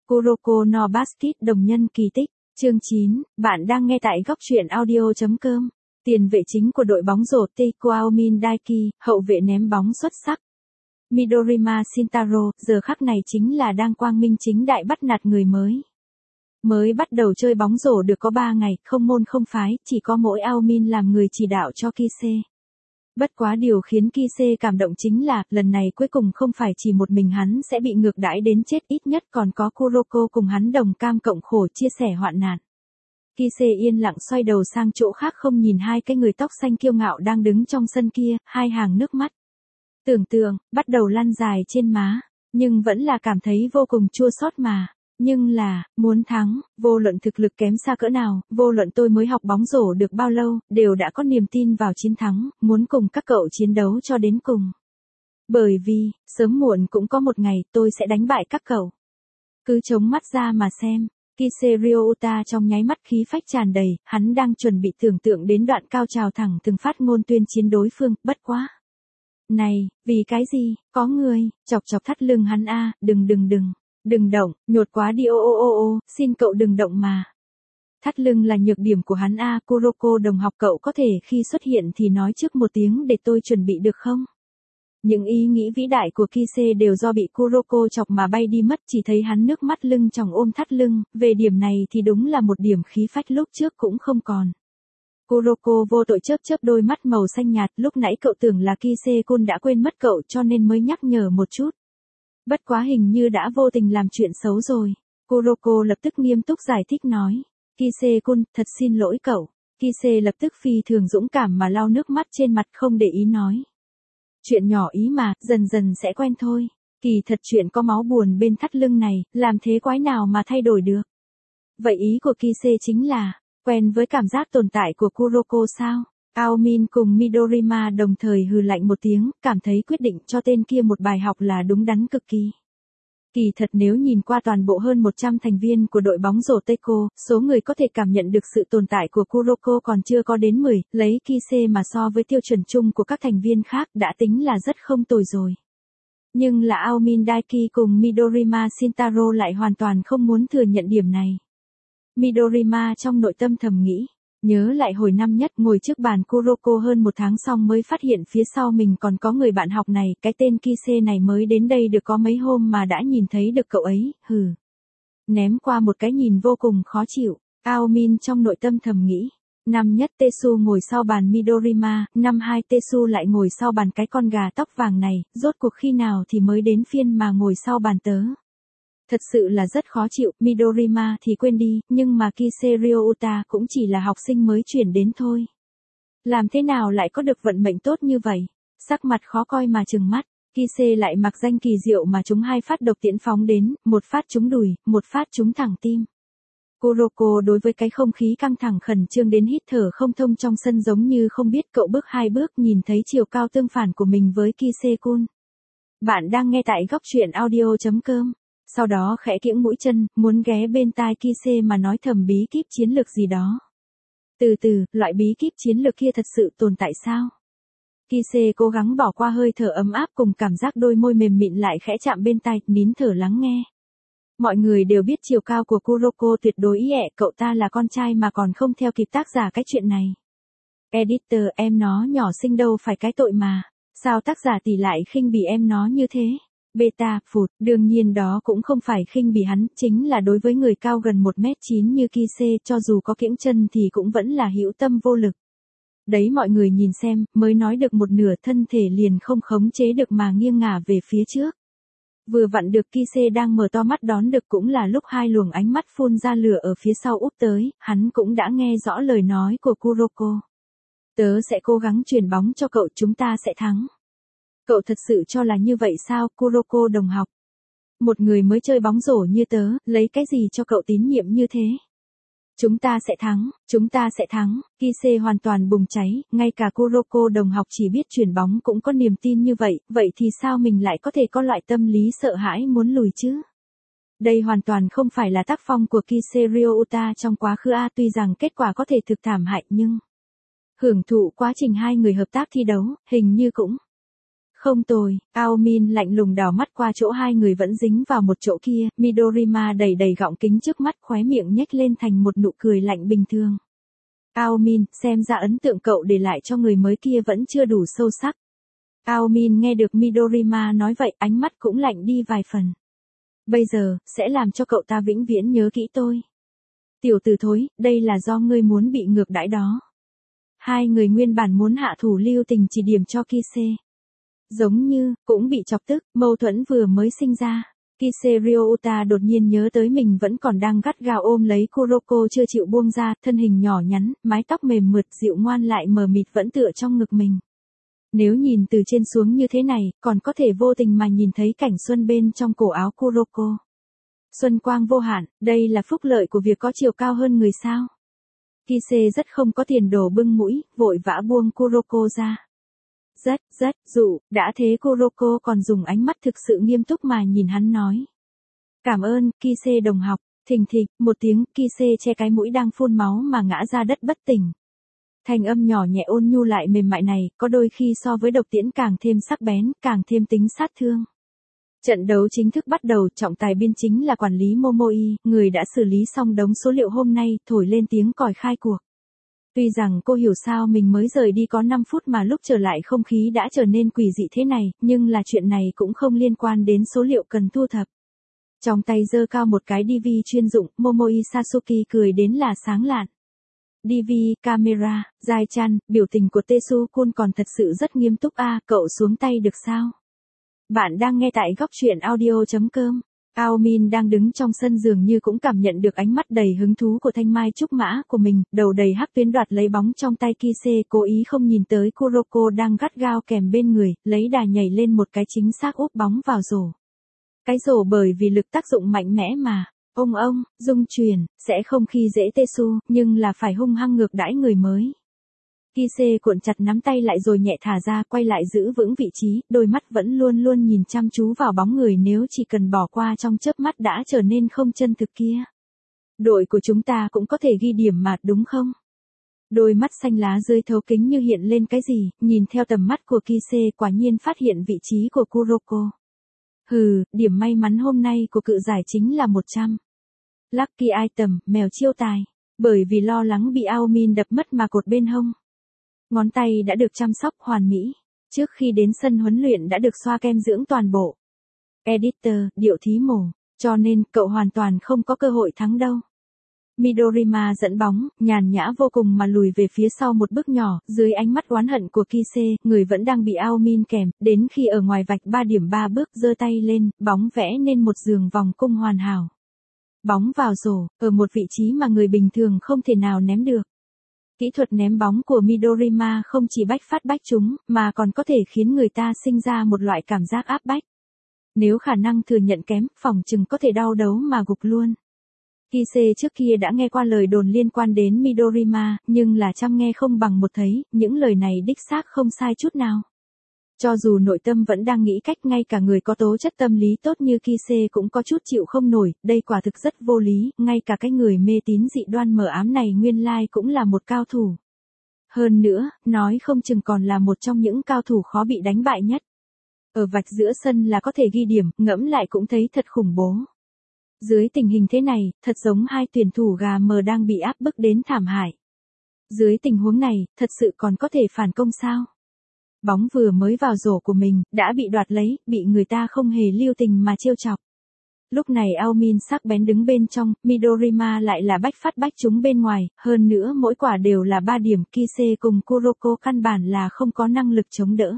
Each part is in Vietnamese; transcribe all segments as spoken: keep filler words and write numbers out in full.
Kuroko no Basket đồng nhân kỳ tích. Chương chín, bạn đang nghe tại góc truyện audio.com. Tiền vệ chính của đội bóng rổ Teiko Aomin Daiki, hậu vệ ném bóng xuất sắc. Midorima Shintaro, giờ khắc này chính là đang quang minh chính đại bắt nạt người mới. Mới bắt đầu chơi bóng rổ được có ba ngày, không môn không phái, chỉ có mỗi Aomin làm người chỉ đạo cho Kise. Bất quá điều khiến Kise cảm động chính là, lần này cuối cùng không phải chỉ một mình hắn sẽ bị ngược đãi đến chết, ít nhất còn có Kuroko cùng hắn đồng cam cộng khổ chia sẻ hoạn nạn. Kise yên lặng xoay đầu sang chỗ khác không nhìn hai cái người tóc xanh kiêu ngạo đang đứng trong sân kia, hai hàng nước mắt. Tưởng tượng, bắt đầu lăn dài trên má, nhưng vẫn là cảm thấy vô cùng chua xót mà. Nhưng là, muốn thắng, vô luận thực lực kém xa cỡ nào, vô luận tôi mới học bóng rổ được bao lâu, đều đã có niềm tin vào chiến thắng, muốn cùng các cậu chiến đấu cho đến cùng. Bởi vì, sớm muộn cũng có một ngày tôi sẽ đánh bại các cậu. Cứ chống mắt ra mà xem, Kise Ryouta trong nháy mắt khí phách tràn đầy, hắn đang chuẩn bị tưởng tượng đến đoạn cao trào thẳng từng phát ngôn tuyên chiến đối phương, bất quá. Này, vì cái gì, có người, chọc chọc thắt lưng hắn a, đừng đừng đừng. Đừng động, nhột quá đi ô ô ô ô, xin cậu đừng động mà. Thắt lưng là nhược điểm của hắn a, Kuroko đồng học cậu có thể khi xuất hiện thì nói trước một tiếng để tôi chuẩn bị được không? Những ý nghĩ vĩ đại của Kise đều do bị Kuroko chọc mà bay đi mất, chỉ thấy hắn nước mắt lưng tròng ôm thắt lưng, về điểm này thì đúng là một điểm khí phách lúc trước cũng không còn. Kuroko vô tội chớp chớp đôi mắt màu xanh nhạt, lúc nãy cậu tưởng là Kise-kun đã quên mất cậu cho nên mới nhắc nhở một chút. Bất quá hình như đã vô tình làm chuyện xấu rồi. Kuroko lập tức nghiêm túc giải thích nói. Kise-kun, thật xin lỗi cậu. Kise lập tức phi thường dũng cảm mà lau nước mắt trên mặt không để ý nói. Chuyện nhỏ ý mà, dần dần sẽ quen thôi. Kỳ thật chuyện có máu buồn bên thắt lưng này, làm thế quái nào mà thay đổi được. Vậy ý của Kise chính là, quen với cảm giác tồn tại của Kuroko sao? Aomin cùng Midorima đồng thời hừ lạnh một tiếng, cảm thấy quyết định cho tên kia một bài học là đúng đắn cực kỳ. Kỳ thật nếu nhìn qua toàn bộ hơn một trăm thành viên của đội bóng rổ Teiko, số người có thể cảm nhận được sự tồn tại của Kuroko còn chưa có đến mười, lấy Kise mà so với tiêu chuẩn chung của các thành viên khác đã tính là rất không tồi rồi. Nhưng là Aomin Daiki cùng Midorima Shintaro lại hoàn toàn không muốn thừa nhận điểm này. Midorima trong nội tâm thầm nghĩ. Nhớ lại hồi năm nhất ngồi trước bàn Kuroko hơn một tháng xong mới phát hiện phía sau mình còn có người bạn học này, cái tên Kise này mới đến đây được có mấy hôm mà đã nhìn thấy được cậu ấy, hừ. Ném qua một cái nhìn vô cùng khó chịu, Aomin trong nội tâm thầm nghĩ. Năm nhất Tetsu ngồi sau bàn Midorima, năm hai Tetsu lại ngồi sau bàn cái con gà tóc vàng này, rốt cuộc khi nào thì mới đến phiên mà ngồi sau bàn tớ. Thật sự là rất khó chịu, Midorima thì quên đi, nhưng mà Kise Ryouta cũng chỉ là học sinh mới chuyển đến thôi. Làm thế nào lại có được vận mệnh tốt như vậy? Sắc mặt khó coi mà trừng mắt, Kise lại mặc danh kỳ diệu mà chúng hai phát độc tiễn phóng đến, một phát trúng đùi, một phát trúng thẳng tim. Kuroko đối với cái không khí căng thẳng khẩn trương đến hít thở không thông trong sân giống như không biết cậu bước hai bước nhìn thấy chiều cao tương phản của mình với Kise-kun. Bạn đang nghe tại góc truyện audio.com. Sau đó khẽ kiễng mũi chân, muốn ghé bên tai Kise mà nói thầm bí kíp chiến lược gì đó. Từ từ, loại bí kíp chiến lược kia thật sự tồn tại sao? Kise cố gắng bỏ qua hơi thở ấm áp cùng cảm giác đôi môi mềm mịn lại khẽ chạm bên tai, nín thở lắng nghe. Mọi người đều biết chiều cao của Kuroko tuyệt đối ý ẹ, cậu ta là con trai mà còn không theo kịp tác giả cái chuyện này. Editor, em nó nhỏ xinh đâu phải cái tội mà, sao tác giả tỷ lại khinh bỉ em nó như thế? Beta, phụt, đương nhiên đó cũng không phải khinh bỉ hắn, chính là đối với người cao gần một mét chín như Kise, cho dù có kiễng chân thì cũng vẫn là hữu tâm vô lực. Đấy mọi người nhìn xem, mới nói được một nửa thân thể liền không khống chế được mà nghiêng ngả về phía trước. Vừa vặn được Kise đang mở to mắt đón được cũng là lúc hai luồng ánh mắt phun ra lửa ở phía sau úp tới, hắn cũng đã nghe rõ lời nói của Kuroko. Tớ sẽ cố gắng truyền bóng cho cậu, chúng ta sẽ thắng. Cậu thật sự cho là như vậy sao, Kuroko đồng học? Một người mới chơi bóng rổ như tớ, lấy cái gì cho cậu tín nhiệm như thế? Chúng ta sẽ thắng, chúng ta sẽ thắng, Kise hoàn toàn bùng cháy, ngay cả Kuroko đồng học chỉ biết chuyển bóng cũng có niềm tin như vậy, vậy thì sao mình lại có thể có loại tâm lý sợ hãi muốn lùi chứ? Đây hoàn toàn không phải là tác phong của Kise Ryouta trong quá khứ a, tuy rằng kết quả có thể thực thảm hại nhưng hưởng thụ quá trình hai người hợp tác thi đấu, hình như cũng Không tồi, Ao Min lạnh lùng đảo mắt qua chỗ hai người vẫn dính vào một chỗ kia, Midorima đầy đầy gọng kính trước mắt khóe miệng nhếch lên thành một nụ cười lạnh bình thường. Ao Min, xem ra ấn tượng cậu để lại cho người mới kia vẫn chưa đủ sâu sắc. Ao Min nghe được Midorima nói vậy, ánh mắt cũng lạnh đi vài phần. Bây giờ, sẽ làm cho cậu ta vĩnh viễn nhớ kỹ tôi. Tiểu tử thối, đây là do ngươi muốn bị ngược đãi đó. Hai người nguyên bản muốn hạ thủ lưu tình chỉ điểm cho Kise. Giống như, cũng bị chọc tức, mâu thuẫn vừa mới sinh ra. Kise Ryouta đột nhiên nhớ tới mình vẫn còn đang gắt gao ôm lấy Kuroko chưa chịu buông ra, thân hình nhỏ nhắn, mái tóc mềm mượt dịu ngoan lại mờ mịt vẫn tựa trong ngực mình. Nếu nhìn từ trên xuống như thế này, còn có thể vô tình mà nhìn thấy cảnh xuân bên trong cổ áo Kuroko. Xuân quang vô hạn, đây là phúc lợi của việc có chiều cao hơn người sao. Kise rất không có tiền đồ bưng mũi, vội vã buông Kuroko ra. Rất, rất, dụ, đã thế Kuroko còn dùng ánh mắt thực sự nghiêm túc mà nhìn hắn nói. Cảm ơn, Kise đồng học, thình thịch, một tiếng, Kise che cái mũi đang phun máu mà ngã ra đất bất tỉnh. Thanh âm nhỏ nhẹ ôn nhu lại mềm mại này, có đôi khi so với độc tiễn càng thêm sắc bén, càng thêm tính sát thương. Trận đấu chính thức bắt đầu, trọng tài biên chính là quản lý Momoi, người đã xử lý xong đống số liệu hôm nay, thổi lên tiếng còi khai cuộc. Tuy rằng cô hiểu sao mình mới rời đi có năm phút mà lúc trở lại không khí đã trở nên quỷ dị thế này, nhưng là chuyện này cũng không liên quan đến số liệu cần thu thập. Trong tay giơ cao một cái đê vê chuyên dụng, Momoi Sasuke cười đến là sáng lạn. đê vê, camera, Giai-chan, biểu tình của Tetsu-kun còn thật sự rất nghiêm túc a, à, cậu xuống tay được sao? Bạn đang nghe tại góc truyện audio chấm com. Ao Min đang đứng trong sân dường như cũng cảm nhận được ánh mắt đầy hứng thú của thanh mai trúc mã của mình, đầu đầy hắc tuyến đoạt lấy bóng trong tay Kise, cố ý không nhìn tới Kuroko đang gắt gao kèm bên người, lấy đà nhảy lên một cái chính xác úp bóng vào rổ. Cái rổ bởi vì lực tác dụng mạnh mẽ mà, ông ông, dung truyền, sẽ không khi dễ Tetsu, nhưng là phải hung hăng ngược đãi người mới. Kise cuộn chặt nắm tay lại rồi nhẹ thả ra, quay lại giữ vững vị trí, đôi mắt vẫn luôn luôn nhìn chăm chú vào bóng người nếu chỉ cần bỏ qua trong chớp mắt đã trở nên không chân thực kia. Đội của chúng ta cũng có thể ghi điểm mà, đúng không? Đôi mắt xanh lá dưới thấu kính như hiện lên cái gì, nhìn theo tầm mắt của Kise quả nhiên phát hiện vị trí của Kuroko. Hừ, điểm may mắn hôm nay của cự giải chính là một trăm. Lucky item, mèo chiêu tài. Bởi vì lo lắng bị Ao Min đập mất mà cột bên hông. Ngón tay đã được chăm sóc hoàn mỹ. Trước khi đến sân huấn luyện đã được xoa kem dưỡng toàn bộ. Editor, điệu thí mổ. Cho nên, cậu hoàn toàn không có cơ hội thắng đâu. Midorima dẫn bóng, nhàn nhã vô cùng mà lùi về phía sau một bước nhỏ, dưới ánh mắt oán hận của Kise, người vẫn đang bị Ao Min kèm, đến khi ở ngoài vạch ba điểm ba bước giơ tay lên, bóng vẽ nên một giường vòng cung hoàn hảo. Bóng vào rổ, ở một vị trí mà người bình thường không thể nào ném được. Kỹ thuật ném bóng của Midorima không chỉ bách phát bách trúng, mà còn có thể khiến người ta sinh ra một loại cảm giác áp bách. Nếu khả năng thừa nhận kém, phỏng chừng có thể đau đấu mà gục luôn. Kise trước kia đã nghe qua lời đồn liên quan đến Midorima, nhưng là trăm nghe không bằng một thấy, những lời này đích xác không sai chút nào. Cho dù nội tâm vẫn đang nghĩ cách, ngay cả người có tố chất tâm lý tốt như Kise cũng có chút chịu không nổi, đây quả thực rất vô lý, ngay cả cái người mê tín dị đoan mờ ám này nguyên lai cũng là một cao thủ. Hơn nữa, nói không chừng còn là một trong những cao thủ khó bị đánh bại nhất. Ở vạch giữa sân là có thể ghi điểm, ngẫm lại cũng thấy thật khủng bố. Dưới tình hình thế này, thật giống hai tuyển thủ gà mờ đang bị áp bức đến thảm hại. Dưới tình huống này, thật sự còn có thể phản công sao? Bóng vừa mới vào rổ của mình, đã bị đoạt lấy, bị người ta không hề lưu tình mà trêu chọc. Lúc này Ao Min sắc bén đứng bên trong, Midorima lại là bách phát bách trúng bên ngoài, hơn nữa mỗi quả đều là ba điểm, Kise cùng Kuroko căn bản là không có năng lực chống đỡ.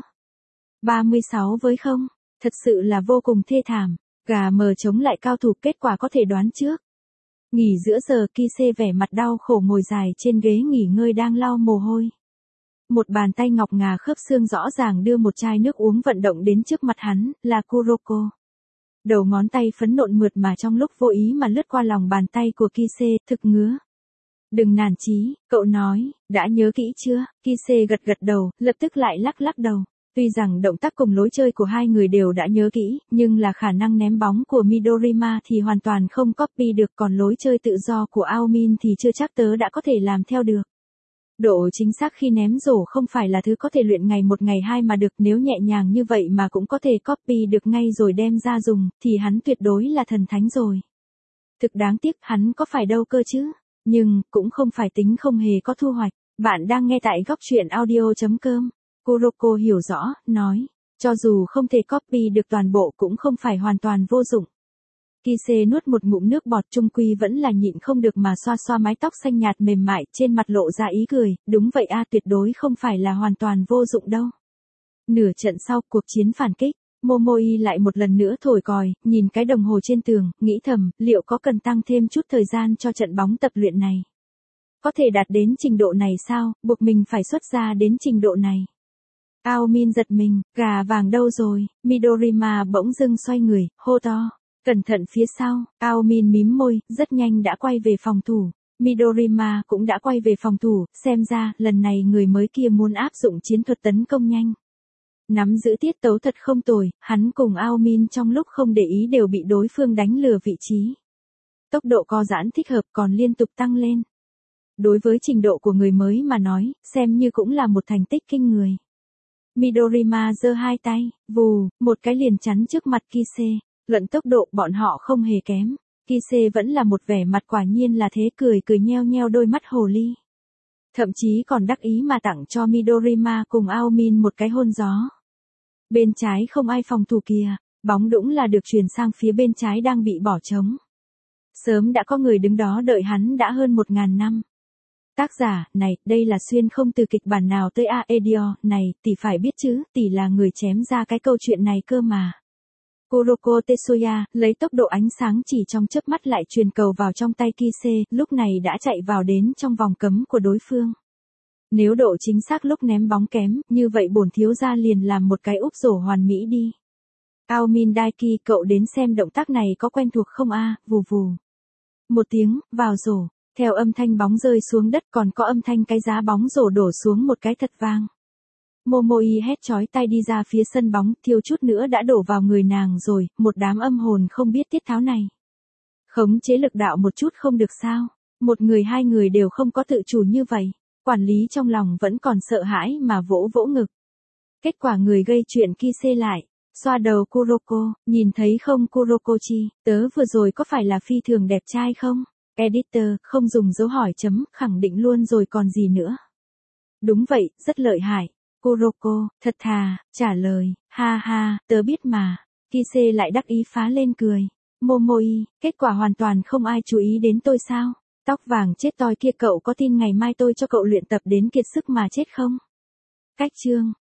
ba mươi sáu với không, thật sự là vô cùng thê thảm, gà mờ chống lại cao thủ, kết quả có thể đoán trước. Nghỉ giữa giờ, Kise vẻ mặt đau khổ ngồi dài trên ghế nghỉ ngơi đang lau mồ hôi. Một bàn tay ngọc ngà khớp xương rõ ràng đưa một chai nước uống vận động đến trước mặt hắn, là Kuroko. Đầu ngón tay phấn nộn mượt mà trong lúc vô ý mà lướt qua lòng bàn tay của Kise, thực ngứa. Đừng nản chí, cậu nói, đã nhớ kỹ chưa? Kise gật gật đầu, lập tức lại lắc lắc đầu. Tuy rằng động tác cùng lối chơi của hai người đều đã nhớ kỹ, nhưng là khả năng ném bóng của Midorima thì hoàn toàn không copy được, còn lối chơi tự do của Ao Min thì chưa chắc tớ đã có thể làm theo được. Độ chính xác khi ném rổ không phải là thứ có thể luyện ngày một ngày hai mà được, nếu nhẹ nhàng như vậy mà cũng có thể copy được ngay rồi đem ra dùng, thì hắn tuyệt đối là thần thánh rồi. Thực đáng tiếc, hắn có phải đâu cơ chứ, nhưng, cũng không phải tính không hề có thu hoạch. Bạn đang nghe tại góc truyện audio.com. Kuroko hiểu rõ, nói, cho dù không thể copy được toàn bộ cũng không phải hoàn toàn vô dụng. Kise nuốt một ngụm nước bọt, chung quy vẫn là nhịn không được mà xoa xoa mái tóc xanh nhạt mềm mại, trên mặt lộ ra ý cười, đúng vậy a, tuyệt đối không phải là hoàn toàn vô dụng đâu. Nửa trận sau cuộc chiến phản kích, Momoi lại một lần nữa thổi còi, nhìn cái đồng hồ trên tường, nghĩ thầm, liệu có cần tăng thêm chút thời gian cho trận bóng tập luyện này? Có thể đạt đến trình độ này sao, buộc mình phải xuất ra đến trình độ này. Ao Min giật mình, gà vàng đâu rồi, Midorima bỗng dưng xoay người, hô to. Cẩn thận phía sau, Ao Min mím môi, rất nhanh đã quay về phòng thủ. Midorima cũng đã quay về phòng thủ, xem ra, lần này người mới kia muốn áp dụng chiến thuật tấn công nhanh. Nắm giữ tiết tấu thật không tồi, hắn cùng Ao Min trong lúc không để ý đều bị đối phương đánh lừa vị trí. Tốc độ co giãn thích hợp còn liên tục tăng lên. Đối với trình độ của người mới mà nói, xem như cũng là một thành tích kinh người. Midorima giơ hai tay, vù, một cái liền chắn trước mặt Kise. Luận tốc độ bọn họ không hề kém. Kise vẫn là một vẻ mặt quả nhiên là thế, cười cười nheo nheo đôi mắt hồ ly. Thậm chí còn đắc ý mà tặng cho Midorima cùng Ao Min một cái hôn gió. Bên trái không ai phòng thủ kìa, bóng đũng là được truyền sang phía bên trái đang bị bỏ trống. Sớm đã có người đứng đó đợi hắn đã hơn một ngàn năm. Tác giả, này, đây là xuyên không từ kịch bản nào tới A Edio, này, tỷ phải biết chứ, tỷ là người chém ra cái câu chuyện này cơ mà. Kuroko Tetsuya, lấy tốc độ ánh sáng chỉ trong chớp mắt lại truyền cầu vào trong tay Kise, lúc này đã chạy vào đến trong vòng cấm của đối phương. Nếu độ chính xác lúc ném bóng kém, như vậy bổn thiếu gia liền làm một cái úp rổ hoàn mỹ đi. Ao Min Daiki, cậu đến xem động tác này có quen thuộc không a? Vù vù. Một tiếng, vào rổ, theo âm thanh bóng rơi xuống đất còn có âm thanh cái giá bóng rổ đổ xuống một cái thật vang. Momoi hét chói tai đi ra phía sân bóng, thiếu chút nữa đã đổ vào người nàng rồi, một đám âm hồn không biết tiết tháo này. Khống chế lực đạo một chút không được sao, một người hai người đều không có tự chủ như vậy, quản lý trong lòng vẫn còn sợ hãi mà vỗ vỗ ngực. Kết quả người gây chuyện Kise lại, xoa đầu Kuroko, nhìn thấy không Kurokochi, tớ vừa rồi có phải là phi thường đẹp trai không? Editor, không dùng dấu hỏi chấm, khẳng định luôn rồi còn gì nữa. Đúng vậy, rất lợi hại. Kuroko, thật thà, trả lời, ha ha, tớ biết mà. Kise lại đắc ý phá lên cười. Momoi, kết quả hoàn toàn không ai chú ý đến tôi sao? Tóc vàng chết toi kia, cậu có tin ngày mai tôi cho cậu luyện tập đến kiệt sức mà chết không? Cách chương.